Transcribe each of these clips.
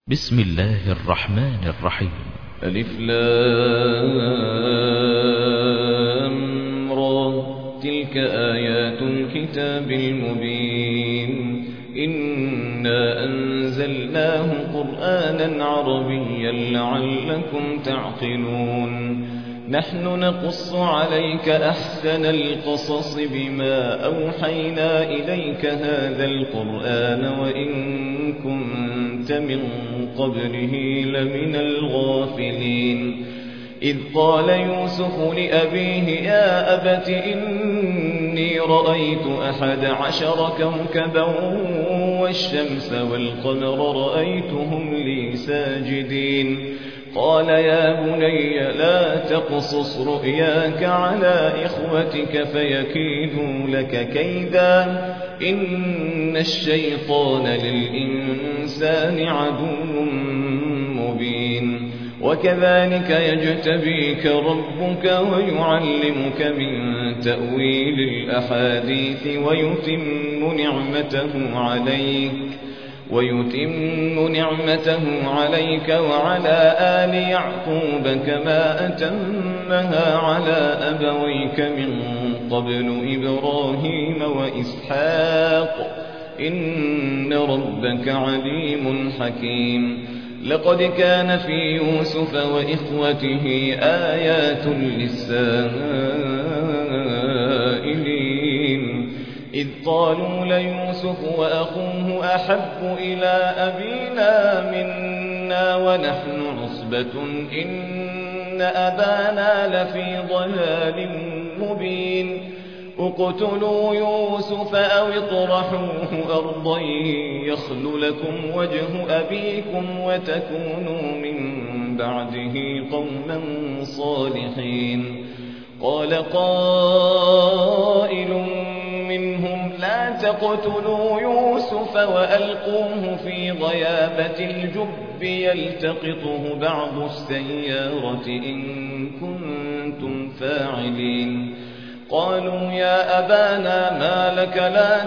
بسم الله الرحمن الرحيم. ألف لام را، تلك آيات الكتاب المبين. إنا أنزلناه قرآنا عربيا لعلكم تعقلون. نحن نقص عليك أحسن القصص بما أوحينا إليك هذا القرآن وإن كنت من قبله لمن الغافلين. إذ قال يوسف لأبيه يا أبت إني رأيت 11 كوكبا والشمس والقمر رأيتهم لي ساجدين. قال يا بني لا تقصص رؤياك على إخوتك فيكيدوا لك كيدا إن الشيطان للإنسان عدو مبين. وكذلك يجتبيك ربك ويعلمك من تأويل الأحاديث ويتم نعمته عليك وعلى آل يعقوب كما أتمها على أبويك من قبل إبراهيم وإسحاق إن ربك عليم حكيم. لقد كان في يوسف وإخوته آيات للسائلين إذ قالوا ليوسف وأخوه أحب إلى أبينا منا ونحن عصبة إن أبانا لفي ضلال مبين. اقتلوا يوسف أو اطرحوه أرضا يخل لكم وجه أبيكم وتكونوا من بعده قوما صالحين. قال قائل منهم لا تقتلوا يوسف وألقوه في غيابة الجب يلتقطه بعض السيارة إن كنتم فاعلين. قالوا يا أبانا ما لك لا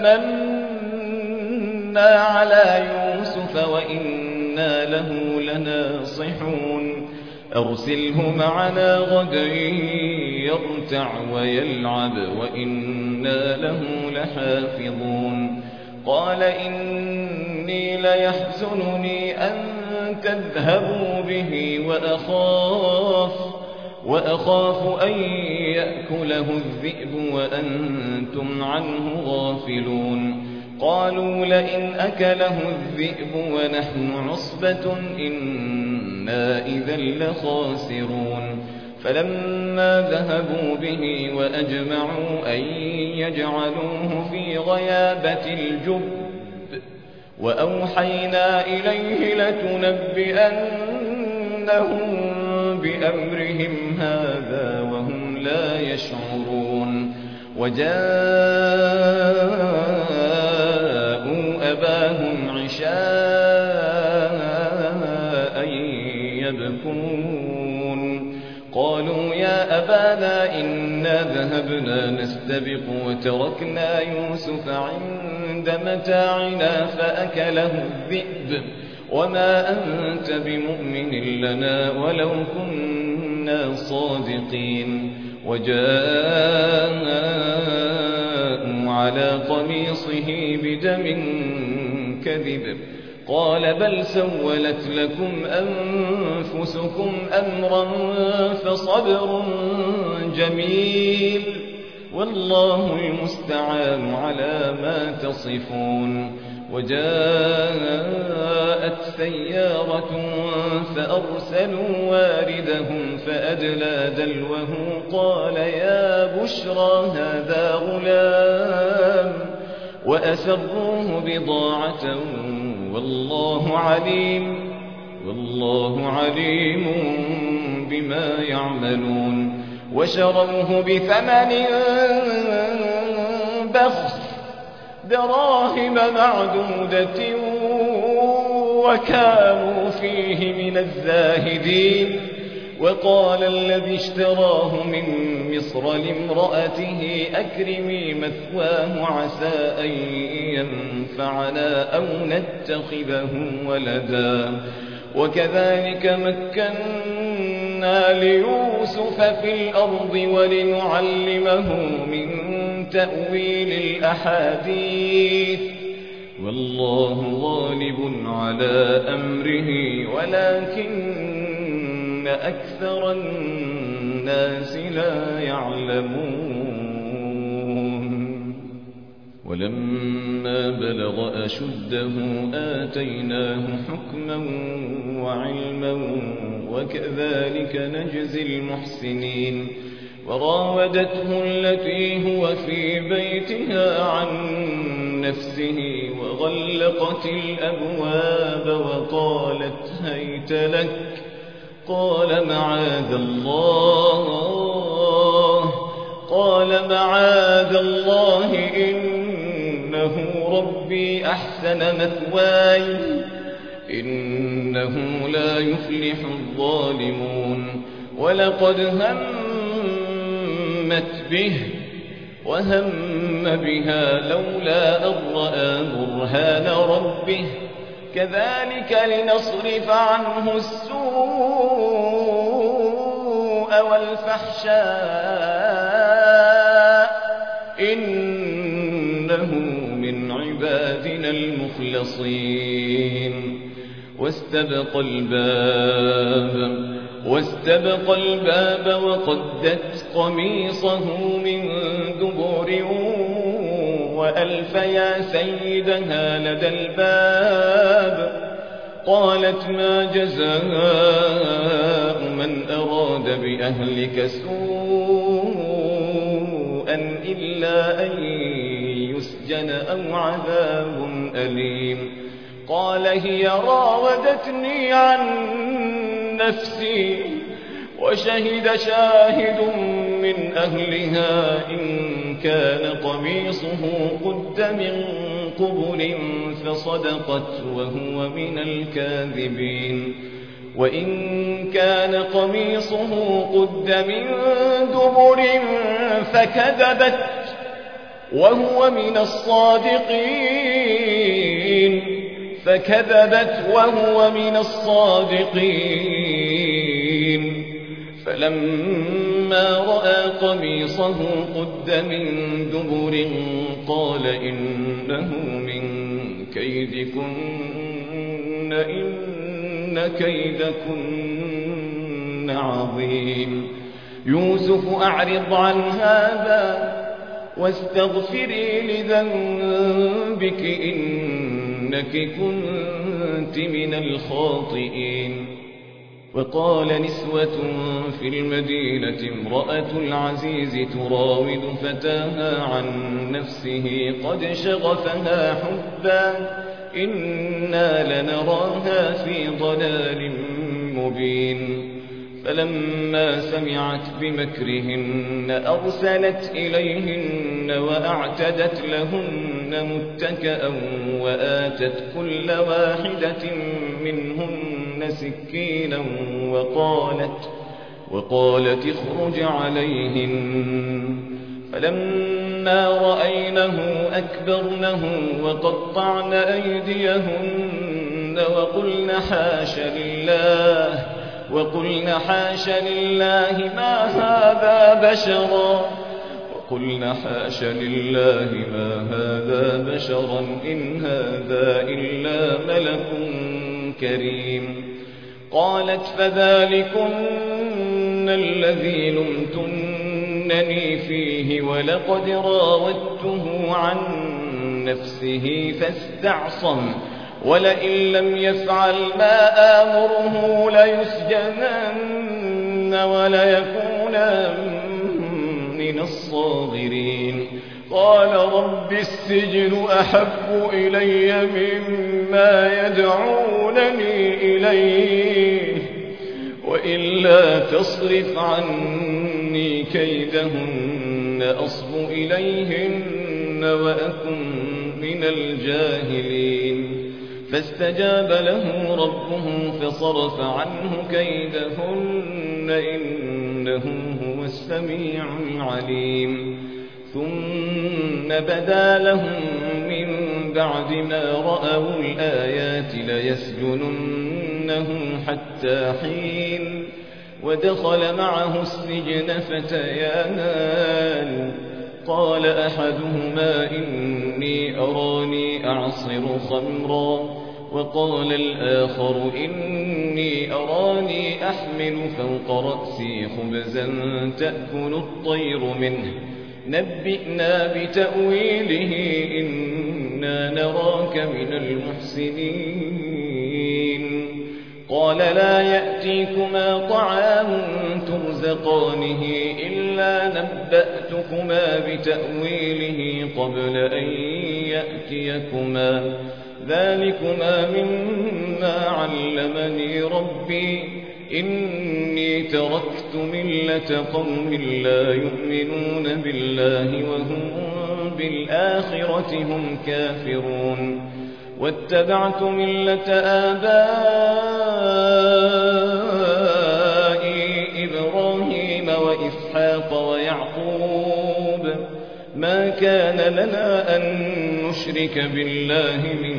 تأمنا على يوسف وإنا له لناصحون. أرسله معنا غدا يرتع ويلعب وإنا له لحافظون. قال إني ليحزنني أن تذهبوا به وأخاف أن يأكله الذئب وأنتم عنه غافلون. قالوا لئن أكله الذئب ونحن عصبة إنا إذا لخاسرون. فلما ذهبوا به وأجمعوا أن يجعلوه في غيابة الجب وأوحينا إليه لتنبئنهم بأمرهم هذا وهم لا يشعرون. وجاءوا أباهم عشاء يبكون. قالوا يا أبانا إنا ذهبنا نستبق وتركنا يوسف عند متاعنا فأكله الذئب وما أنت بمؤمن لنا ولو كنا صادقين. وجاءوا على قميصه بدم كذب قال بل سولت لكم أنفسكم أمرا فصبر جميل والله المستعان على ما تصفون. وجاءت سيارة فأرسلوا واردهم فأدلى دلوه قال يا بشرى هذا غلام وأسروه بضاعة والله عليم بما يعملون. وشروه بثمن بخس دراهم معدودة وكانوا فيه من الزاهدين. وقال الذي اشتراه من مصر لامرأته أكرمي مثواه عسى أن ينفعنا أو نتخذه ولدا وكذلك مكنا ليوسف في الأرض ولنعلمه من تأويل الأحاديث والله غالب على أمره ولكن أكثر الناس لا يعلمون ولما بلغ أشده آتيناه حكما وعلما وكذلك نجزي المحسنين وراودته التي هو في بيتها عن نفسه وغلقت الأبواب وقالت هيت لك قال معاذ الله إنه ربي أحسن مثواي إنه لا يفلح الظالمون ولقد همت به وهم بها لولا أن رأى برهان ربه كذلك لنصرف عنه السوء والفحشاء إنه من عبادنا المخلصين واستبق الباب وقدت قميصه من دبر وألف يا سيدها لدى الباب قالت ما جزاء من أراد بأهلك سوءا إلا أن يسجن أو عذاب أليم قال هي راودتني عن نفسي وشهد شاهد من أهلها إن كان قميصه قد من قبل فصدقت وهو من الكاذبين وإن كان قميصه قد من دبر فكذبت وهو من الصادقين فلما رأى قميصه قد من دبر قال إنه من كيدكن إن كيدكن عظيم يوسف أعرض عن هذا واستغفري لذنبك إنك كنت من الخاطئين وقال نسوة في المدينة امرأة العزيز تراود فتاها عن نفسه قد شغفها حبا إنا لنراها في ضلال مبين فلما سمعت بمكرهن أرسلت إليهن وأعتدت لهن متكأ وآتت كل واحدة منهن سكينا وقالت اخرج عليهن فلما رأينه أكبرنه وقطعن أيديهن وقلن حاش لله ما هذا بشرا إن هذا إلا ملك كريم قالت فذلكن الذي لمتنني فيه ولقد راودته عن نفسه فاستعصم ولئن لم يفعل ما آمره ليسجنن وليكون من الصاغرين قال رب السجن أحب إلي مما يدعونني إليه وإلا تصرف عني كيدهن أصب إليهن وأكن من الجاهلين فاستجاب له ربه فصرف عنه كيدهن إنه هو السميع العليم ثم بدا لهم من بعد ما رأوا الآيات ليسجننه حتى حين ودخل معه السجن فتيان قال أحدهما إني أراني أعصر خمرا وقال الآخر إني أراني أحمل فوق رأسي خبزا تأكل الطير منه نبئنا بتأويله إنا نراك من المحسنين قال لا يأتيكما طعام ترزقانه إلا نبأتكما بتأويله قبل أن يأتيكما ذلكما مما علمني ربي إني تركت ملة قوم لا يؤمنون بالله وهم بالآخرة هم كافرون واتبعت ملة آبائي إبراهيم وإسحاق ويعقوب ما كان لنا أن نشرك بالله من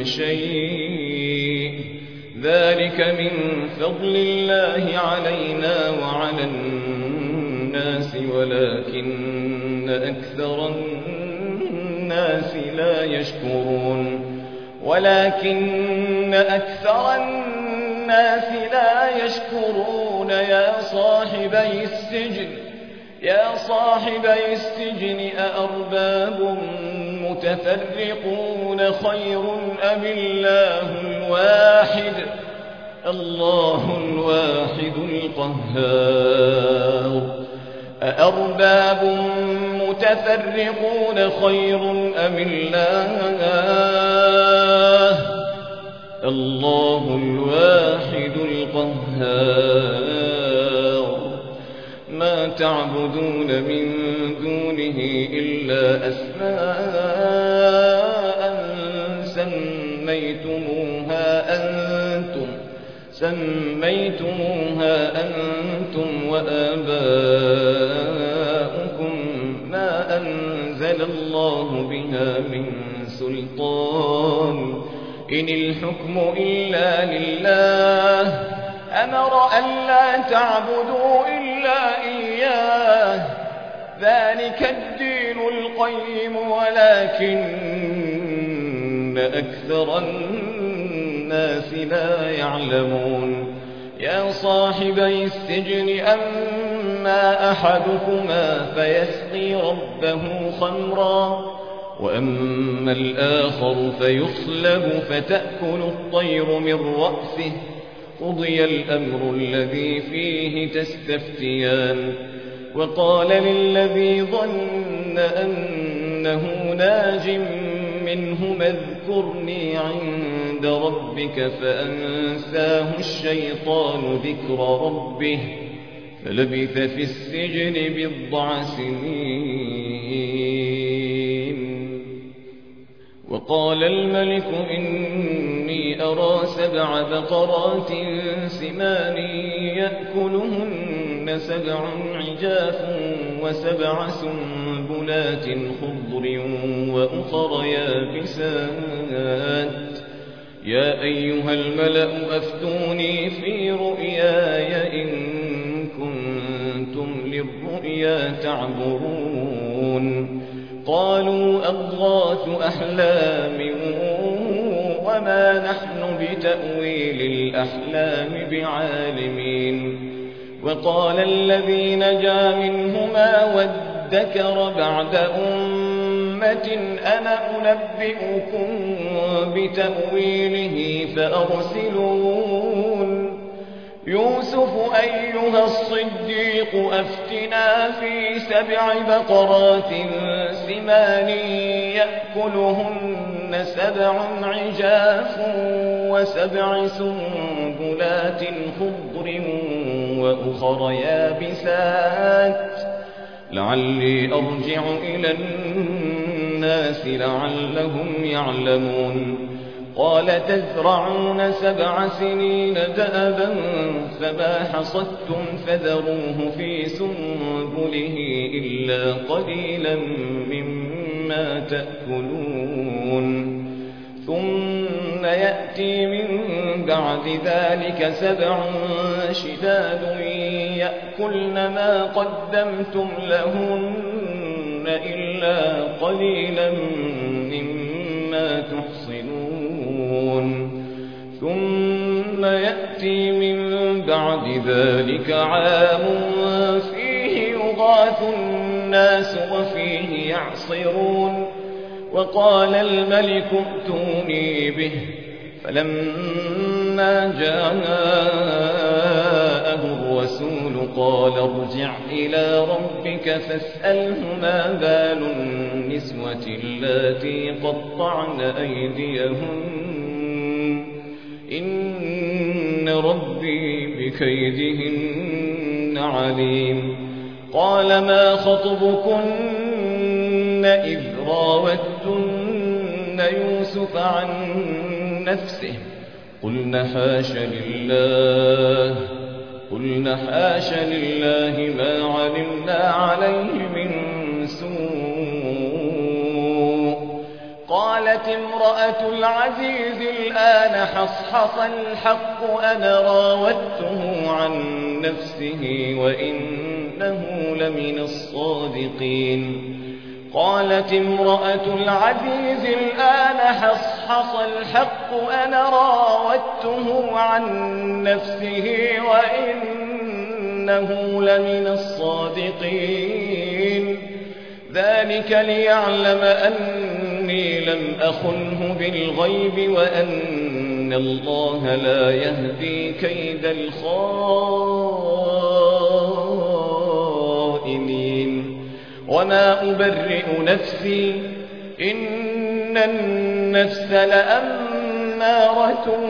شيء ذلك من فضل الله علينا وعلى الناس ولكن أكثر الناس لا يشكرون يا صاحبي السجن أأرباب متفرقون خير أم الله الواحد القهار أأرباب متفرقون خير أم الله الواحد القهار ما تعبدون من دونه إلا أسماء سميتموها أنتم وآباؤكم ما أنزل الله بها من سلطان إن الحكم إلا لله أمر ألا تعبدوا إلا إياه ذلك الدين القيم ولكن أكثر الناس لا يعلمون يا صاحبي السجن أما أحدكما فيسقي ربه خمرا وأما الآخر فيصلب فتأكل الطير من رأسه قضي الأمر الذي فيه تستفتيان وقال للذي ظن أنه ناج منهما اذكرني عند ربك فأنساه الشيطان ذكر ربه فلبث في السجن بضع سنين وقال الملك إني أرى 7 بقرات سمان يأكلهن 7 عجاف و7 سنبلات خضر وأخر يابسات يا أيها الملأ أفتوني في رؤياي إن كنتم للرؤيا تعبرون قالوا أضغاث أحلام وما نحن بتأويل الأحلام بعالمين وقال الذي نجا منهما وادكر بعد أمة أنا أنبئكم بتأويله فأرسلون يوسف أيها الصديق أفتنا في 7 بقرات سمان يأكلهن 7 عجاف و7 سنبلات خضر وأخر يابسات لعلي أرجع إلى الناس لعلهم يعلمون قال تزرعون 7 سنين دأبا فما حصدتم فذروه في سنبله إلا قليلا مما تأكلون ثم يأتي من بعد ذلك 7 شداد يأكلن ما قدمتم لهن إلا قليلا مما تحصنون ثم يأتي من بعد ذلك عام فيه يغاث الناس وفيه يعصرون وقال الملك ائتوني به فلما جاءه الرسول قال ارجع إلى ربك فاسأله ما بال النسوة اللاتي قطعن أيديهن إن ربي بكيدهن عليم قال ما خطبكن إذ راوتن يوسف عن نفسه قلنا حاش لله ما علمنا عليه من سوء قالت امرأة العزيز الآن حصحص الحق أنا راودته عن نفسه وإنه لمن الصادقين قالت امرأة العزيز الآن حصحص الحق أنا راودته عن نفسه وإنه لمن الصادقين ذلك ليعلم أني لم أخنه بالغيب وأن الله لا يهدي كيد الخائنين وما أبرئ نفسي إن النفس لأمارة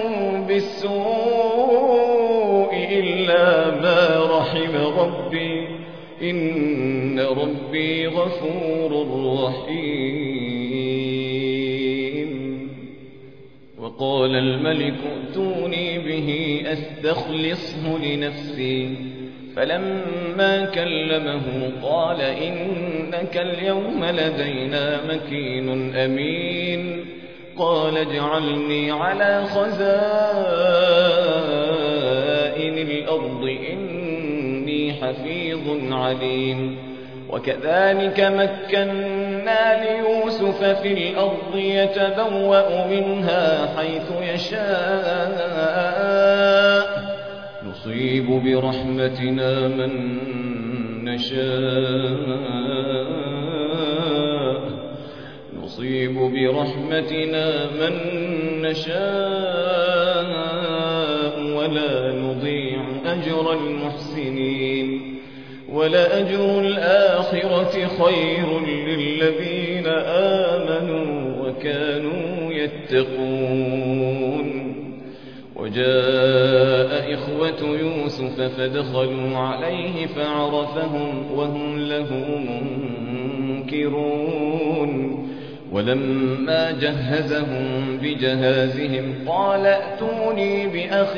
بالسوء إلا ما رحم ربي إن ربي غفور رحيم وقال الملك ائتوني به أستخلصه لنفسي فلما كلمه قال إنك اليوم لدينا مكين أمين قال اجعلني على خزائن الأرض إني حفيظ عليم وكذلك مكنا ليوسف في الأرض يتبوأ منها حيث يشاء نصيب برحمتنا من نشاء ولا نضيع أجر المحسنين ولأجر الآخرة خير للذين آمنوا وكانوا يتقون وجاء إخوة يوسف فدخلوا عليه فعرفهم وهم له منكرون ولما جهزهم بجهازهم قال ائتوني بأخ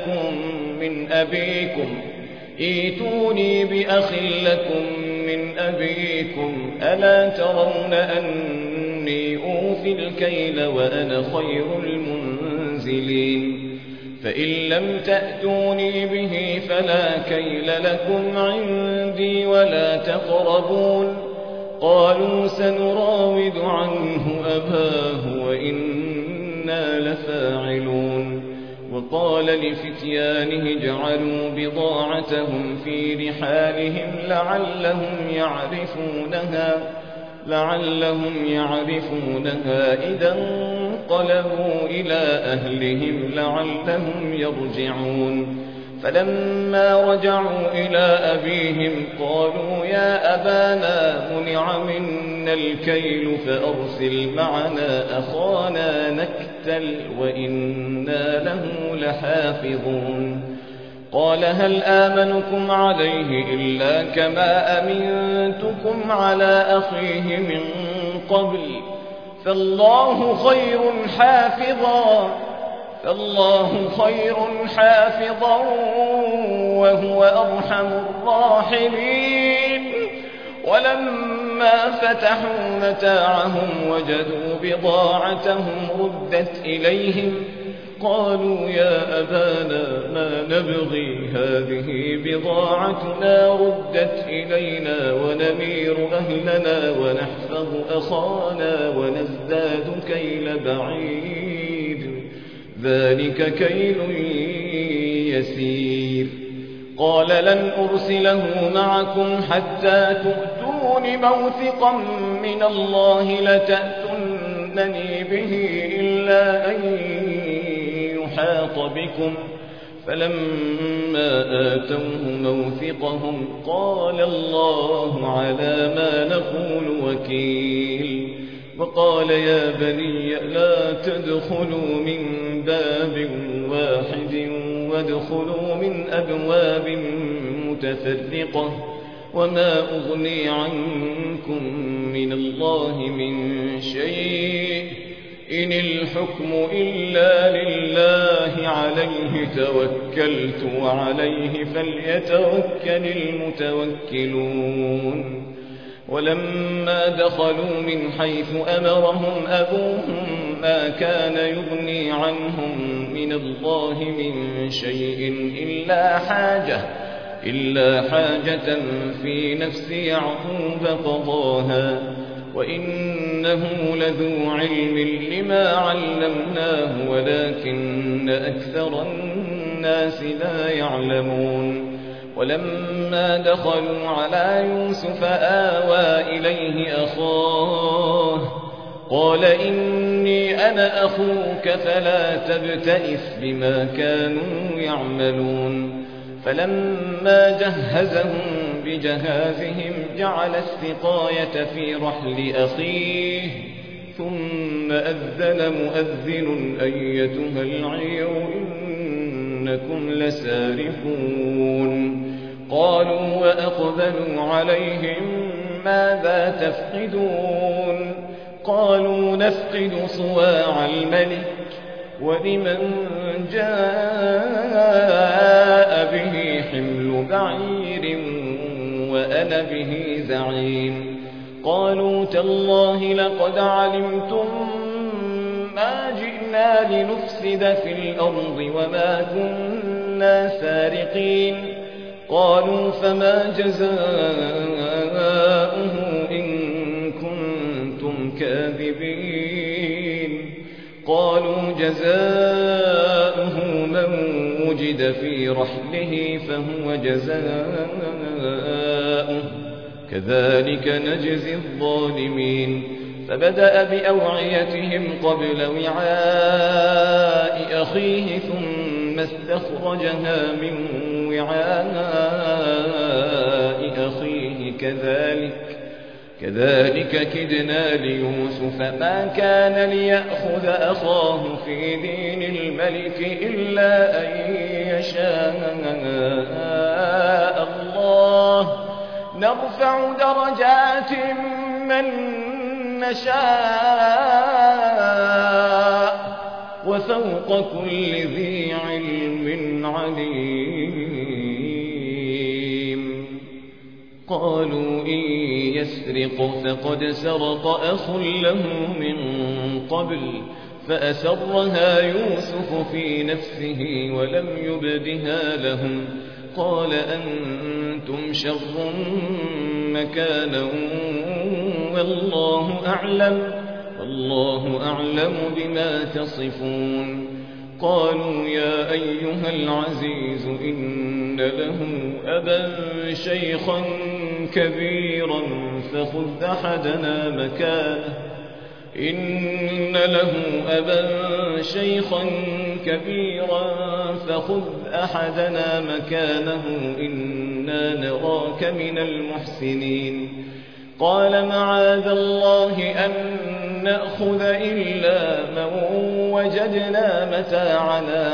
لكم من أبيكم ألا ترون أني أوفي الكيل وأنا خير المنزلين فإن لم تأتوني به فلا كيل لكم عندي ولا تقربون قالوا سنراود عنه أباه وإنا لفاعلون وقال لفتيانه اجعلوا بضاعتهم في رحالهم لعلهم يعرفونها إذا انقلبوا إلى أهلهم لعلهم يرجعون فلما رجعوا إلى أبيهم قالوا يا أبانا منع منا الكيل فأرسل معنا أخانا نكتل وإنا له لحافظون قال هل آمنكم عليه إلا كما أمنتكم على أخيه من قبل فالله خير حافظا وهو أرحم الراحمين. ولما فتحوا متاعهم وجدوا بضاعتهم ردت إليهم قالوا يا أبانا ما نبغي، هذه بضاعتنا ردت إلينا ونمير أهلنا ونحفظ أخانا ونزداد كيل بعيد، ذلك كيل يسير. قال لن أرسله معكم حتى تؤتون موثقا من الله لتأتونني به إلا أن يحاط بكم. فلما آتوه موثقهم قال الله على ما نقول وكيل. وقال يا بني لا تدخلوا من باب واحد وادخلوا من أبواب متفرقة وما أغني عنكم من الله من شيء إن الحكم إلا لله عليه توكلت وعليه فليتوكل المتوكلون. ولما دخلوا من حيث أمرهم أبوهم ما كان يغني عنهم من الله من شيء إلا حاجة في نفس يعقوب قضاها وإنه لذو علم لما علمناه ولكن أكثر الناس لا يعلمون. ولما دخلوا على يوسف آوى إليه أخاه قال إني أنا أخوك فلا تبتئس بما كانوا يعملون. فلما جهزهم بجهازهم جعل السقاية في رحل أخيه ثم أذن مؤذن أيتها العير إنكم لسارقون. قالوا وأقبلوا عليهم ماذا تفقدون؟ قالوا نفقد صواع الملك ولمن جاء به حمل بعير وأنا به زعيم. قالوا تالله لقد علمتم ما جئنا لنفسد في الأرض وما كنا سارقين. قالوا فما جزاؤه إن كنتم كاذبين؟ قالوا جزاؤه من وجد في رحله فهو جزاؤه كذلك نجزي الظالمين. فبدأ بأوعيتهم قبل وعاء أخيه ثم استخرجها من وعاء أخيه كذلك كدنا ليوسف ما كان ليأخذ أخاه في دين الملك إلا أن يشاء الله نرفع درجات من نشاء وفوق كل ذي علم عليم. قالوا إن يسرق فقد سرق أخ له من قبل فأسرها يوسف في نفسه ولم يبدها لهم. قال أنتم شر مكانا والله أعلم بما تصفون. قالوا يا أيها العزيز إن له أبا شيخا كبيرا فخذ أحدنا مكانه إنا نراك من المحسنين. قال معاذ الله أن نأخذ إلا من وجدنا متاعنا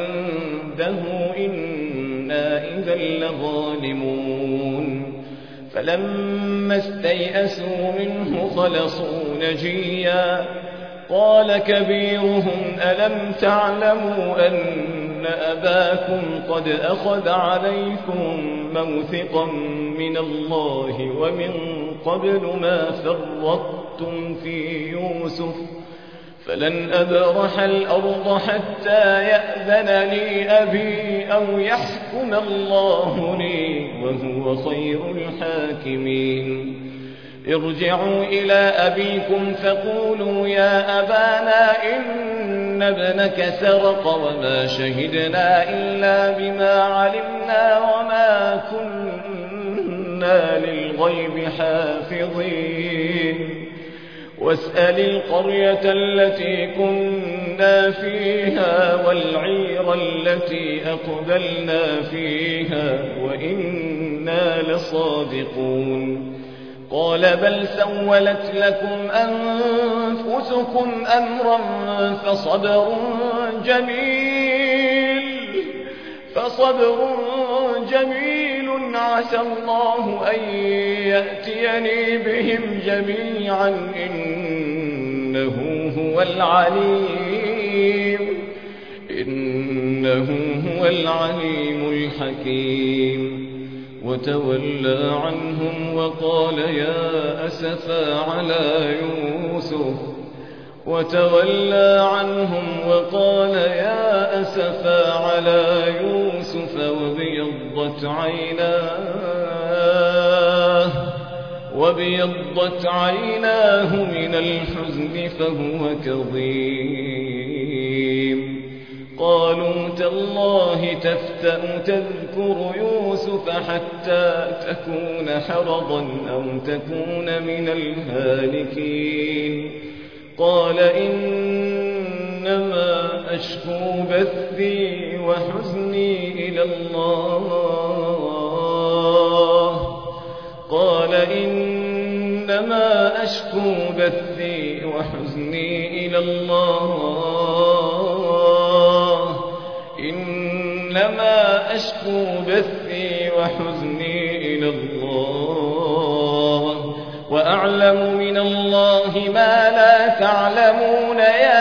عنده إنا إذا لظالمون. فلما استيئسوا منه خلصوا نجيا قال كبيرهم ألم تعلموا أن أباكم قد أخذ عليكم موثقا من الله ومن قبل ما فرطتم في يوسف فلن أبرح الأرض حتى يأذن لي أبي أو يحكم الله لي وهو خير الحاكمين ارجعوا إلى أبيكم فقولوا يا أبانا إن ابنك سرق وما شهدنا إلا بما علمنا وما كنا للغيب حافظين واسأل القرية التي كنا فيها والعير التي أقبلنا فيها وإنا لصادقون قال بل سولت لكم أنفسكم أمرا فصبر جميل عسى الله أن يأتيني بهم جميعا إنه هو العليم الحكيم وتولى عنهم وقال يا أسفا على يوسف وابيضت عيناه من الحزن فهو كظيم قالوا تالله تفتأ تذكر يوسف حتى تكون حرضا أو تكون من الهالكين قال إنما أشكو بثي وحزني إلى الله وأعلم من الله ما لا تعلمون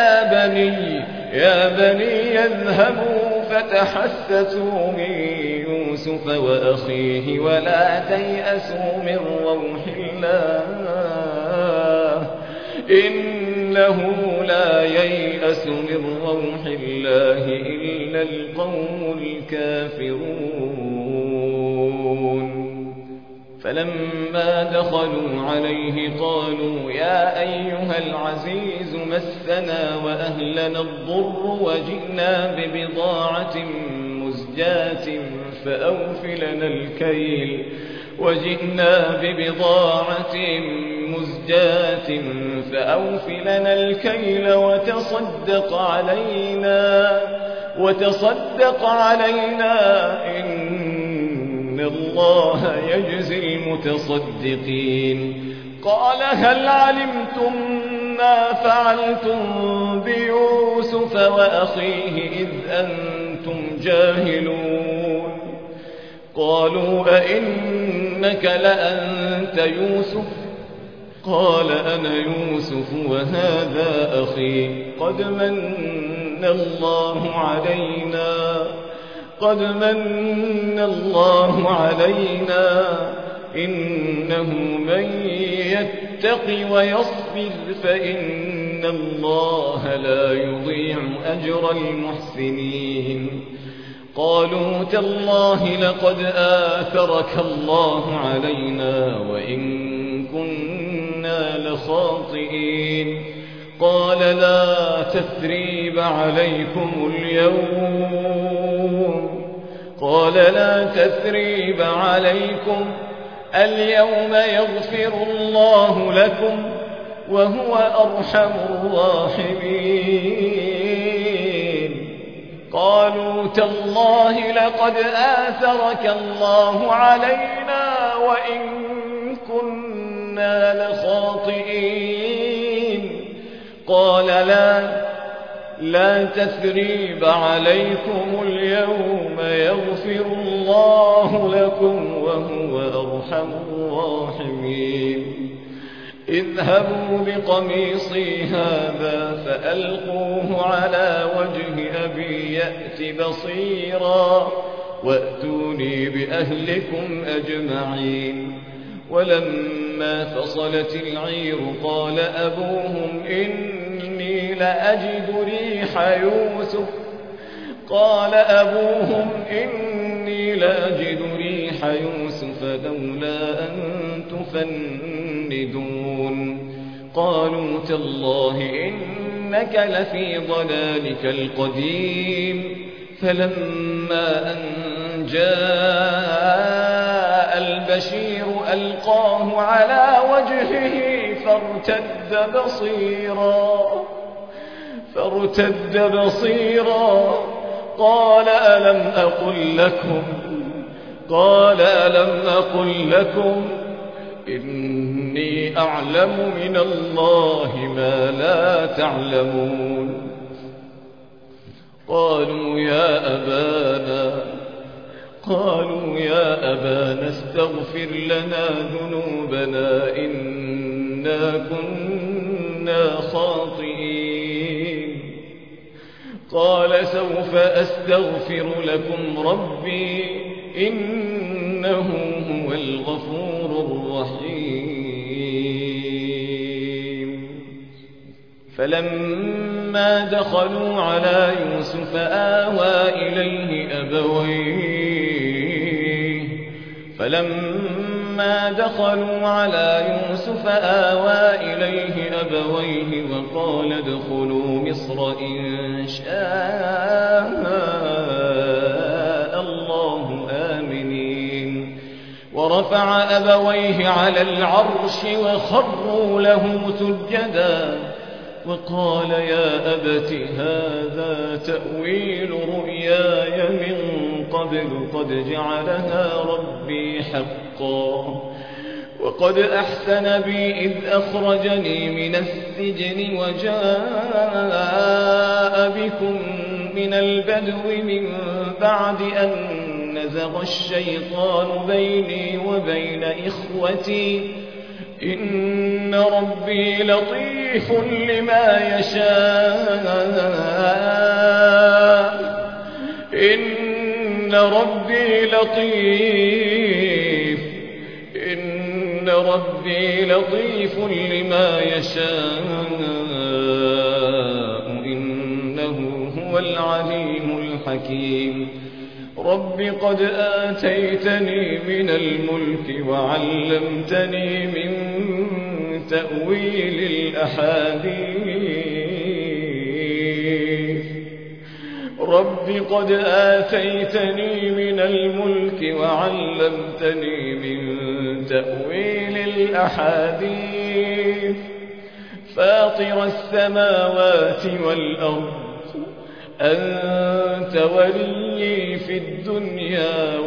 يا بني يذهبوا فتحسسوا من يوسف وأخيه ولا تيأسوا من روح الله إنه لا ييأس من روح الله إلا القوم الكافرون فلما دخلوا عليه قالوا يا أيها العزيز مسنا وأهلنا الضر وجئنا ببضاعة مزجاة فأوف لنا الكيل وتصدق علينا إن الله يجزي المتصدقين قال هل علمتم ما فعلتم بيوسف وأخيه إذ أنتم جاهلون قالوا أئنك لأنت يوسف قال أنا يوسف وهذا أخي قد من الله علينا إنه من يتق ويصبر فإن الله لا يضيع أجر المحسنين قالوا تالله لقد آثرك الله علينا وإن كنا لخاطئين قال لا تثريب عليكم اليوم يغفر الله لكم وهو أرحم الراحمين قالوا تالله لقد آثرك الله علينا وإن كنا لخاطئين قال لا تثريب عليكم اليوم يغفر الله الله لكم وهو أرحم الراحمين اذهبوا بقميصي هذا فألقوه على وجه أبي يأت بصيرا وأتوني بأهلكم أجمعين ولما فصلت العير قال أبوهم إني لأجد ريح يوسف لولا أن تفندون قالوا تالله إنك لفي ضلالك القديم فلما أن جاء البشير ألقاه على وجهه فارتد بصيرا قال ألم أقل لكم إني أعلم من الله ما لا تعلمون قالوا يا أبانا استغفر لنا ذنوبنا إنا كنا خاطئين قال سوف أستغفر لكم ربي إنه هو الغفور الرحيم فلما دخلوا على يوسف آوى إليه أبويه وقال ادخلوا مصر إن شاء الله آمنين ورفع أبويه على العرش وخروا له سجدا وقال يا أبت هذا تأويل رؤياي من قبل قد جعلها ربي حقا وقد أحسن بي إذ أخرجني من السجن وجاء بكم من البدو من بعد أن نزغ الشيطان بيني وبين إخوتي إن ربي لطيف لما يشاء إن ربي لطيف لما يشاء إنه هو العليم الحكيم رب قد آتيتني من الملك وعلمتني من تأويل الأحاديث فاطر السماوات والأرض أنت ولي في الدنيا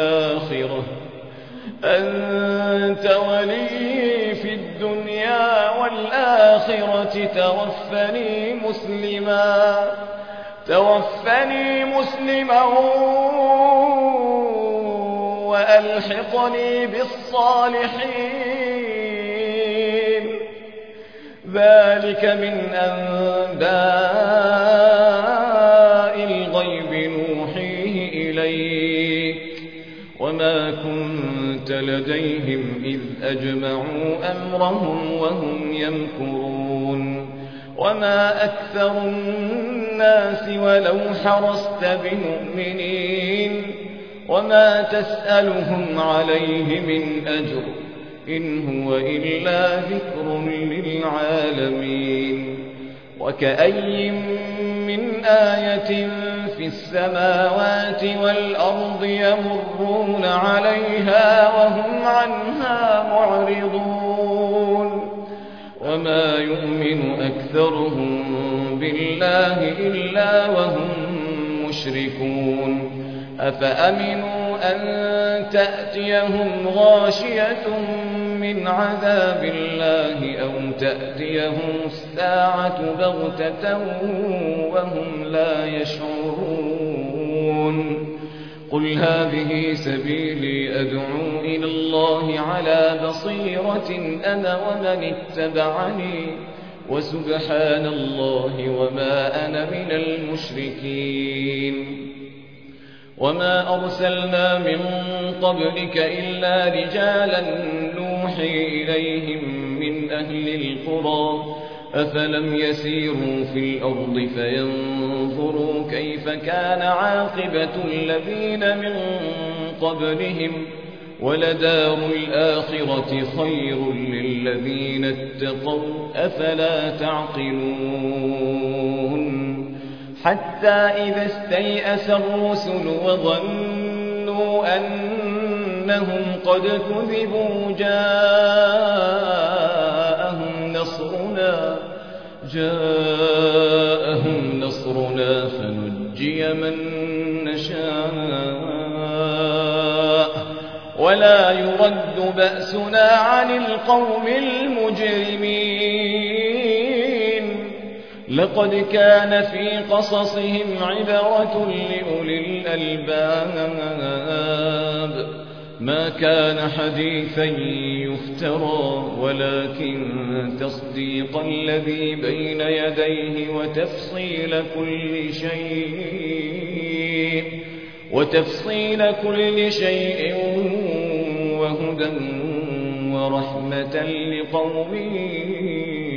والآخرة توفني مسلما وألحقني بالصالحين ذلك من أنباء الغيب نوحيه إليك وما كنت لديهم إذ أجمعوا أمرهم وهم يمكرون وما أكثر الناس ولو حرصت بمؤمنين وما تسألهم عليه من أجر إن هو إلا ذكر للعالمين وكأي من آية في السماوات والأرض يمرون عليها وهم عنها معرضون وما يؤمن أكثرهم بالله إلا وهم مشركون أفأمنوا أن تأتيهم غاشية من عذاب الله أو تأتيهم الساعة بغتة وهم لا يشعرون قل هذه سبيلي أدعو إلى الله على بصيرة أنا ومن اتبعني وسبحان الله وما أنا من المشركين وما أرسلنا من قبلك إلا رجالا نوحي إليهم من أهل القرى أفلم يسيروا في الأرض فينظروا كيف كان عاقبة الذين من قبلهم ولدار الآخرة خير للذين اتقوا أفلا تعقلون حتى إذا استيأس الرسل وظنوا أنهم قد كذبوا جاءهم نصرنا فنجي من نشاء ولا يرد بأسنا عن القوم المجرمين لقد كان في قصصهم عبرة لأولي الألباب ما كان حديثا يفترى ولكن تصديق الذي بين يديه وتفصيل كل شيء وهدى ورحمة لقوم